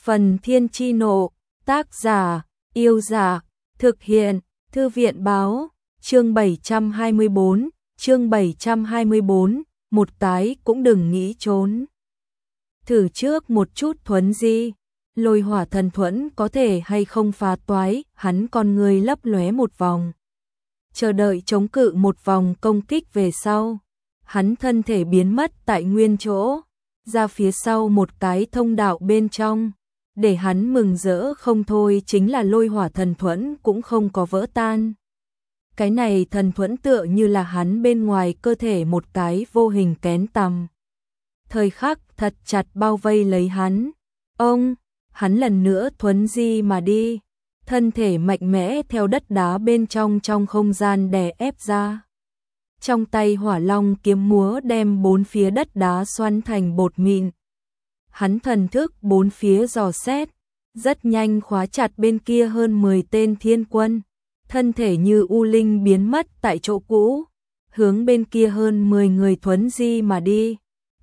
Phần Thiên Chi Nộ, tác giả, Yêu Giả, thực hiện, Thư viện Báo, chương 724, một tái cũng đừng nghĩ trốn. Thử trước một chút thuấn di, lôi hỏa thần thuẫn có thể hay không phá toái, hắn con người lấp lóe một vòng. Chờ đợi chống cự một vòng công kích về sau, hắn thân thể biến mất tại nguyên chỗ, ra phía sau một cái thông đạo bên trong. Để hắn mừng rỡ không thôi chính là lôi hỏa thần thuẫn cũng không có vỡ tan. Cái này thần thuẫn tựa như là hắn bên ngoài cơ thể một cái vô hình kén tằm. Thời khắc thật chặt bao vây lấy hắn. Hắn lần nữa thuấn di mà đi. Thân thể mạnh mẽ theo đất đá bên trong không gian đè ép ra. Trong tay hỏa long kiếm múa đem bốn phía đất đá xoắn thành bột mịn. Hắn thần thức bốn phía dò xét, rất nhanh khóa chặt bên kia hơn 10 tên thiên quân, thân thể như u linh biến mất tại chỗ cũ, hướng bên kia hơn 10 người thuấn di mà đi.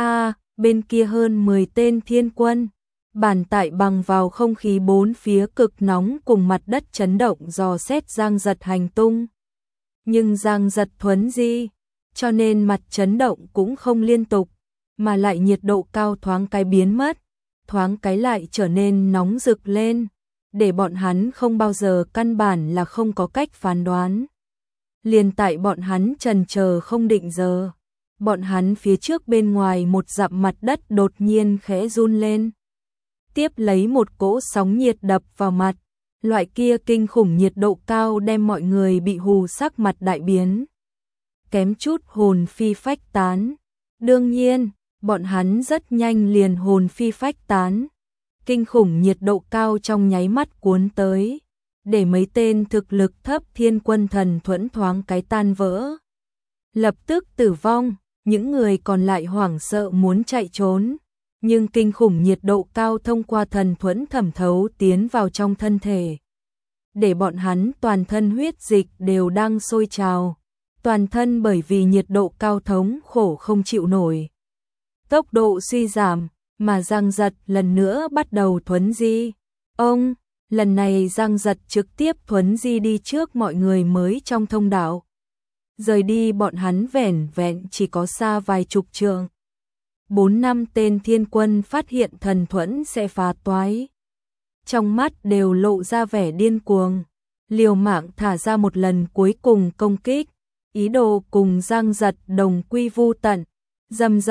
Bên kia hơn 10 tên thiên quân, bàn tại bằng vào không khí bốn phía cực nóng cùng mặt đất chấn động dò xét Giang Giật hành tung. Nhưng Giang Giật thuấn di, cho nên mặt chấn động cũng không liên tục, mà lại nhiệt độ cao thoáng cái biến mất, thoáng cái lại trở nên nóng rực lên, để bọn hắn không bao giờ căn bản là không có cách phán đoán. Liền tại bọn hắn chần chờ không định giờ, bọn hắn phía trước bên ngoài một dặm mặt đất đột nhiên khẽ run lên. Tiếp lấy một cỗ sóng nhiệt đập vào mặt, loại kia kinh khủng nhiệt độ cao đem mọi người bị hù sắc mặt đại biến. Kém chút hồn phi phách tán. Đương nhiên, bọn hắn rất nhanh liền hồn phi phách tán. Kinh khủng nhiệt độ cao trong nháy mắt cuốn tới, để mấy tên thực lực thấp thiên quân thần thuẫn thoáng cái tan vỡ. Lập tức tử vong, những người còn lại hoảng sợ muốn chạy trốn. Nhưng kinh khủng nhiệt độ cao thông qua thần thuẫn thẩm thấu tiến vào trong thân thể. Để bọn hắn toàn thân huyết dịch đều đang sôi trào. Toàn thân bởi vì nhiệt độ cao thống khổ không chịu nổi. Tốc độ suy giảm, mà Giang Giật lần nữa bắt đầu thuấn di. Lần này Giang Giật trực tiếp thuấn di đi trước mọi người mới trong thông đạo. Rời đi bọn hắn vẻn vẹn chỉ có xa vài chục trượng. 4-5 tên thiên quân phát hiện thần thuẫn sẽ phá toái. Trong mắt đều lộ ra vẻ điên cuồng, liều mạng thả ra một lần cuối cùng công kích, ý đồ cùng Giang Giật đồng quy vu tận. Rầm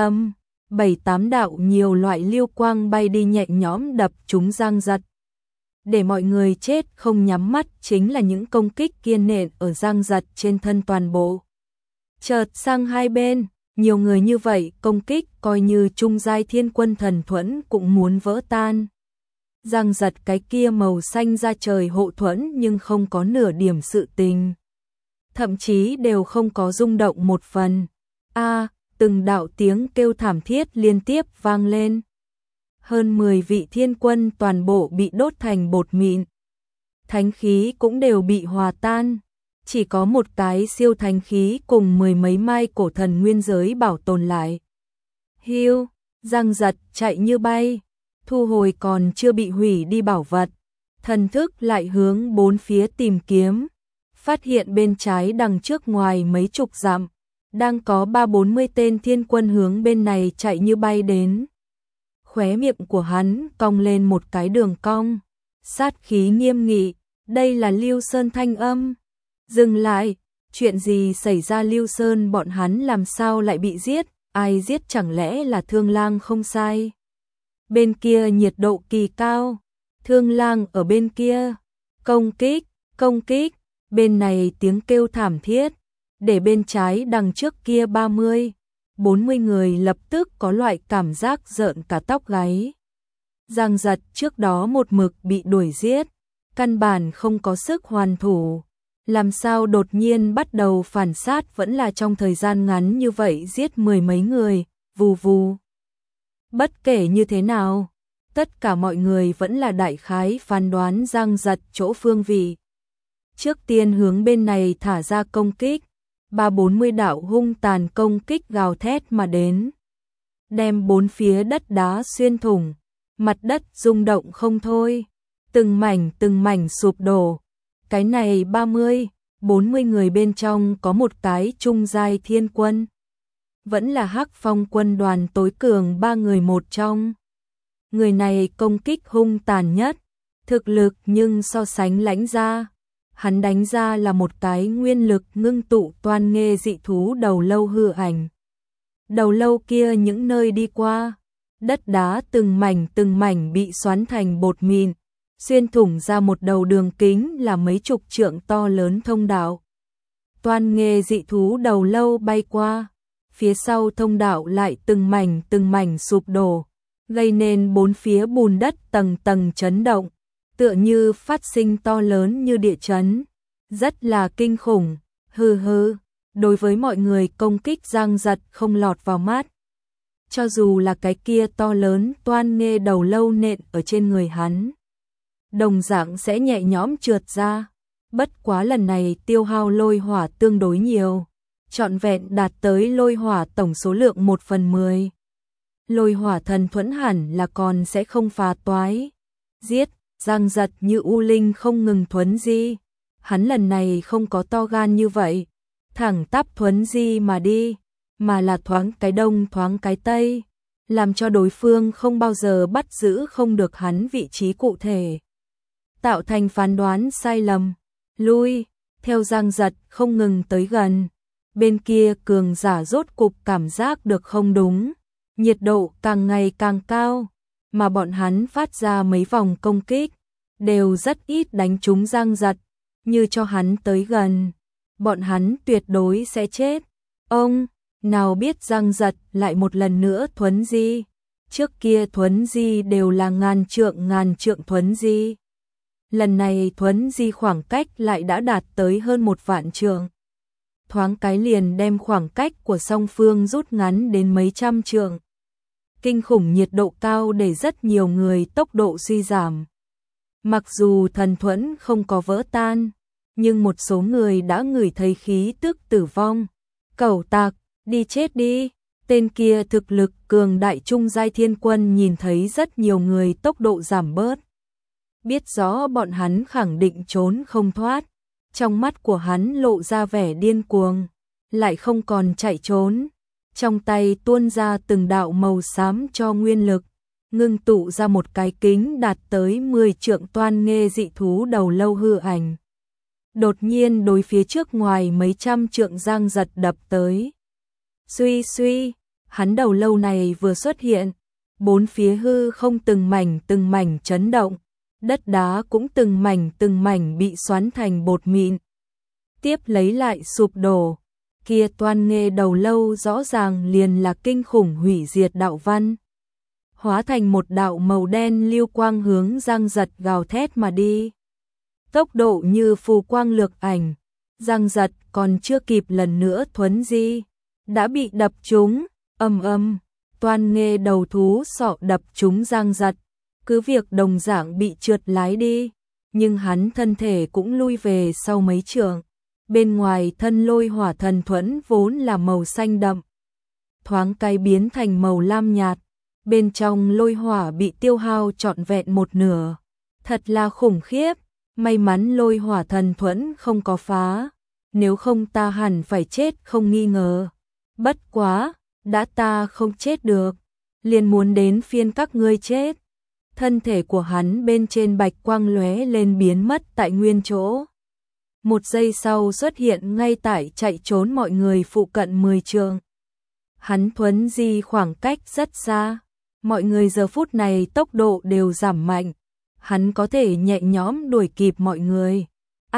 7-8 đạo nhiều loại lưu quang bay đi nhẹ nhõm đập trúng Giang Giật. Để mọi người chết không nhắm mắt chính là những công kích kiên nện ở Giang Giật trên thân toàn bộ. Chợt sang hai bên, nhiều người như vậy công kích coi như trung giai thiên quân thần thuẫn cũng muốn vỡ tan. Giang Giật cái kia màu xanh ra trời hộ thuẫn nhưng không có nửa điểm sự tình. Thậm chí đều không có rung động một phần. Từng đạo tiếng kêu thảm thiết liên tiếp vang lên. Hơn 10 vị thiên quân toàn bộ bị đốt thành bột mịn. Thánh khí cũng đều bị hòa tan. Chỉ có một cái siêu thánh khí cùng 10 mấy mai cổ thần nguyên giới bảo tồn lại. Giang Giật chạy như bay, thu hồi còn chưa bị hủy đi bảo vật. Thần thức lại hướng bốn phía tìm kiếm. Phát hiện bên trái đằng trước ngoài mấy chục dặm, đang có 30-40 tên thiên quân hướng bên này chạy như bay đến. Khóe miệng của hắn cong lên một cái đường cong, sát khí nghiêm nghị, đây là Lưu Sơn thanh âm. Dừng lại, chuyện gì xảy ra? Lưu Sơn bọn hắn làm sao lại bị giết, ai giết, chẳng lẽ là Thương Lang không sai? Bên kia nhiệt độ kỳ cao, Thương Lang ở bên kia, công kích, bên này tiếng kêu thảm thiết, để bên trái đằng trước kia 30-40 người lập tức có loại cảm giác rợn cả tóc gáy. Giang Giật trước đó một mực bị đuổi giết, căn bản không có sức hoàn thủ. Làm sao đột nhiên bắt đầu phản sát, vẫn là trong thời gian ngắn như vậy giết 10 mấy người, vù vù. Bất kể như thế nào, tất cả mọi người vẫn là đại khái phán đoán Giang Giật chỗ phương vị. Trước tiên hướng bên này thả ra công kích, 30-40 đạo hung tàn công kích gào thét mà đến. Đem bốn phía đất đá xuyên thủng, mặt đất rung động không thôi, từng mảnh sụp đổ. Cái này 30, 40 người bên trong có một cái trung giai thiên quân. Vẫn là Hắc Phong quân đoàn tối cường 3 người một trong. Người này công kích hung tàn nhất, thực lực nhưng so sánh lãnh ra. Hắn đánh ra là một cái nguyên lực ngưng tụ toan nghê dị thú đầu lâu hư ảnh. Đầu lâu kia những nơi đi qua, đất đá từng mảnh bị xoắn thành bột mịn, xuyên thủng ra một đầu đường kính là mấy chục trượng to lớn thông đạo. Toan nghê dị thú đầu lâu bay qua, phía sau thông đạo lại từng mảnh sụp đổ, gây nên bốn phía bùn đất tầng tầng chấn động, tựa như phát sinh to lớn như địa chấn, rất là kinh khủng. Hừ, đối với mọi người công kích giang giật không lọt vào mắt. Cho dù là cái kia to lớn toan nghê đầu lâu nện ở trên người hắn, đồng dạng sẽ nhẹ nhõm trượt ra. Bất quá lần này tiêu hao lôi hỏa tương đối nhiều, trọn vẹn đạt tới lôi hỏa tổng số lượng 1/10. Lôi hỏa thần thuẫn hẳn là còn sẽ không phá toái. Giết, giang giật như u linh không ngừng thuấn di. Hắn lần này không có to gan như vậy, thẳng tắp thuấn di mà đi, mà là thoáng cái đông thoáng cái tây, làm cho đối phương không bao giờ bắt giữ không được hắn vị trí cụ thể, tạo thành phán đoán sai lầm. Lui, theo giang giật không ngừng tới gần, bên kia cường giả rốt cục cảm giác được không đúng, nhiệt độ càng ngày càng cao, mà bọn hắn phát ra mấy vòng công kích, đều rất ít đánh trúng giang giật, như cho hắn tới gần, bọn hắn tuyệt đối sẽ chết. Ông, nào biết giang giật lại một lần nữa thuấn di, trước kia thuấn di đều là ngàn trượng thuấn di. Lần này thuấn di khoảng cách lại đã đạt tới hơn 1.000 trượng. Thoáng cái liền đem khoảng cách của song phương rút ngắn đến mấy trăm trượng. Kinh khủng nhiệt độ cao để rất nhiều người tốc độ suy giảm. Mặc dù thần thuẫn không có vỡ tan, nhưng một số người đã ngửi thấy khí tức tử vong. Cẩu tặc, đi chết đi. Tên kia thực lực cường đại trung giai thiên quân nhìn thấy rất nhiều người tốc độ giảm bớt, biết rõ bọn hắn khẳng định trốn không thoát, trong mắt của hắn lộ ra vẻ điên cuồng, lại không còn chạy trốn, trong tay tuôn ra từng đạo màu xám cho nguyên lực, ngưng tụ ra một cái kính đạt tới 10 trượng toan nghê dị thú đầu lâu hư ảnh. Đột nhiên đối phía trước ngoài mấy trăm trượng giang giật đập tới. Suy, hắn đầu lâu này vừa xuất hiện, bốn phía hư không từng mảnh chấn động, đất đá cũng từng mảnh bị xoắn thành bột mịn. Tiếp lấy lại sụp đổ, kia toan nghê đầu lâu rõ ràng liền là kinh khủng hủy diệt đạo văn. Hóa thành một đạo màu đen lưu quang hướng giang giật gào thét mà đi. Tốc độ như phù quang lược ảnh, giang giật còn chưa kịp lần nữa thuấn di, đã bị đập trúng, ầm, toan nghê đầu thú sọ đập trúng giang giật, cứ việc đồng dạng bị trượt lái đi, nhưng hắn thân thể cũng lui về sau mấy trượng. Bên ngoài thân lôi hỏa thần thuẫn vốn là màu xanh đậm, thoáng cái biến thành màu lam nhạt, bên trong lôi hỏa bị tiêu hao trọn vẹn một nửa, thật là khủng khiếp. May mắn lôi hỏa thần thuẫn không có phá, nếu không ta hẳn phải chết không nghi ngờ. Bất quá, đã ta không chết được, liền muốn đến phiên các ngươi chết. Thân thể của hắn bên trên bạch quang lóe lên biến mất tại nguyên chỗ. Một giây sau xuất hiện ngay tại chạy trốn mọi người phụ cận 10 trượng. Hắn thuấn di khoảng cách rất xa, mọi người giờ phút này tốc độ đều giảm mạnh. Hắn có thể nhẹ nhõm đuổi kịp mọi người.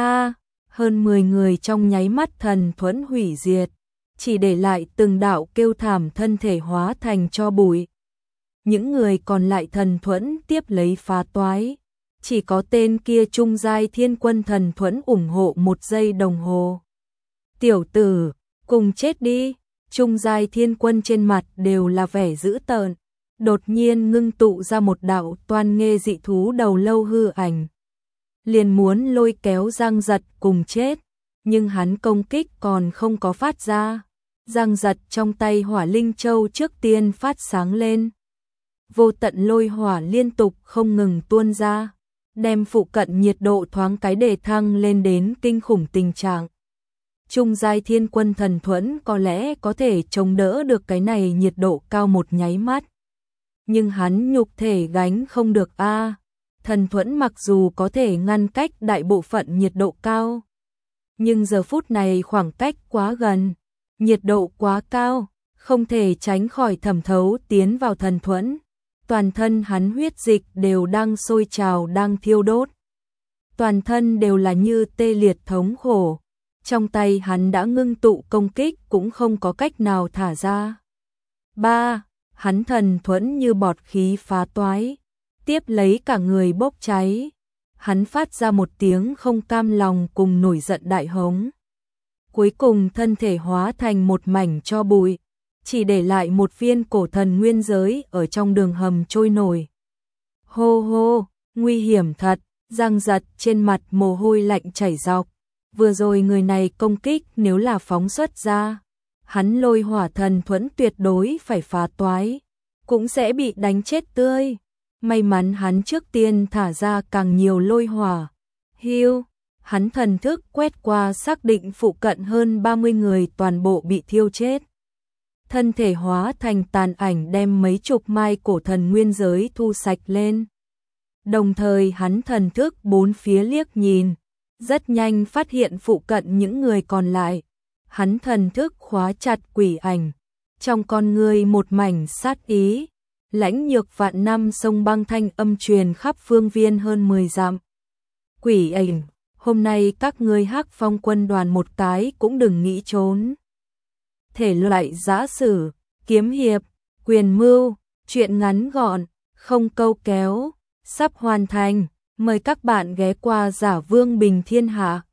Hơn 10 người trong nháy mắt thần thuẫn hủy diệt, chỉ để lại từng đạo kêu thảm thân thể hóa thành tro bụi. Những người còn lại thần thuẫn tiếp lấy phá toái, chỉ có tên kia trung giai thiên quân thần thuẫn ủng hộ 1 giây đồng hồ. Tiểu tử, cùng chết đi. Trung giai thiên quân trên mặt đều là vẻ dữ tợn, đột nhiên ngưng tụ ra một đạo toan nghê dị thú đầu lâu hư ảnh. Liền muốn lôi kéo giang giật cùng chết, nhưng hắn công kích còn không có phát ra. Giang giật trong tay hỏa linh châu trước tiên phát sáng lên. vô tận lôi hỏa liên tục không ngừng tuôn ra, đem phụ cận nhiệt độ thoáng cái đề thăng lên đến kinh khủng tình trạng. Trung giai thiên quân thần thuẫn có lẽ có thể chống đỡ được cái này nhiệt độ cao một nháy mắt. Nhưng hắn nhục thể gánh không được a. Thần thuẫn mặc dù có thể ngăn cách đại bộ phận nhiệt độ cao, nhưng giờ phút này khoảng cách quá gần, nhiệt độ quá cao, không thể tránh khỏi thẩm thấu tiến vào thần thuẫn. Toàn thân hắn huyết dịch đều đang sôi trào đang thiêu đốt. Toàn thân đều là như tê liệt thống khổ. Trong tay hắn đã ngưng tụ công kích cũng không có cách nào thả ra. 3. Hắn thần thuẫn như bọt khí phá toái, tiếp lấy cả người bốc cháy. Hắn phát ra một tiếng không cam lòng cùng nổi giận đại hống. Cuối cùng thân thể hóa thành một mảnh tro bụi, chỉ để lại một viên cổ thần nguyên giới ở trong đường hầm trôi nổi. Hô hô, nguy hiểm thật, Giang Giật trên mặt mồ hôi lạnh chảy dọc. Vừa rồi người này công kích nếu là phóng xuất ra, hắn lôi hỏa thần thuẫn tuyệt đối phải phá toái, cũng sẽ bị đánh chết tươi. May mắn hắn trước tiên thả ra càng nhiều lôi hỏa. Hiu, hắn thần thức quét qua xác định phụ cận hơn 30 người toàn bộ bị thiêu chết. Thân thể hóa thành tàn ảnh đem mấy chục mai cổ thần nguyên giới thu sạch lên. Đồng thời hắn thần thức bốn phía liếc nhìn, rất nhanh phát hiện phụ cận những người còn lại. Hắn thần thức khóa chặt quỷ ảnh, trong con người một mảnh sát ý. Lãnh nhược vạn năm sông băng thanh âm truyền khắp phương viên hơn 10 dặm. Quỷ ảnh, hôm nay các ngươi Hắc Phong quân đoàn một cái cũng đừng nghĩ trốn. Thể loại giã sử, kiếm hiệp, quyền mưu, truyện ngắn gọn, không câu kéo, sắp hoàn thành. Mời các bạn ghé qua Giả Vương Bình Thiên Hạ.